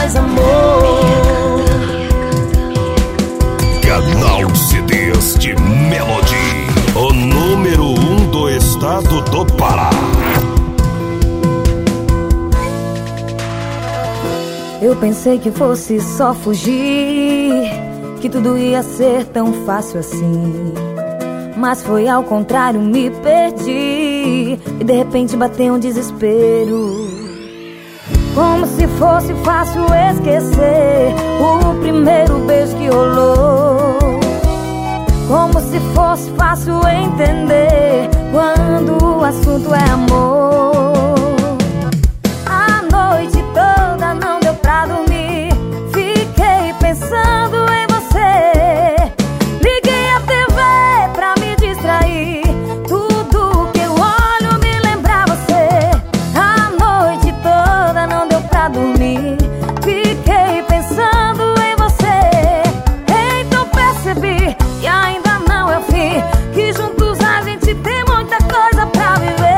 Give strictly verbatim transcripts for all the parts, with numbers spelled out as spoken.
mais amor. Canal C Ds de Melody, o número um do estado do Pará. Eu pensei que fosse só fugir, que tudo ia ser tão fácil assim. Mas foi ao contrário, me perdi e de repente bateu um desespero. Como se fosse fácil esquecer o primeiro beijo que rolou. Como se fosse fácil entender quando o assunto é amor. A noite toda não deu pra dormir, fiquei pensando em você. Liguei a T V pra me distrair, tudo que eu olho me lembra você. A noite toda não deu pra dormir, fiquei pensando em você. Então percebi, e ainda não é o fim, que juntos a gente tem muita coisa pra viver.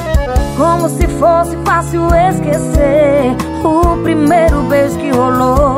Como se fosse fácil esquecer o primeiro beijo que rolou.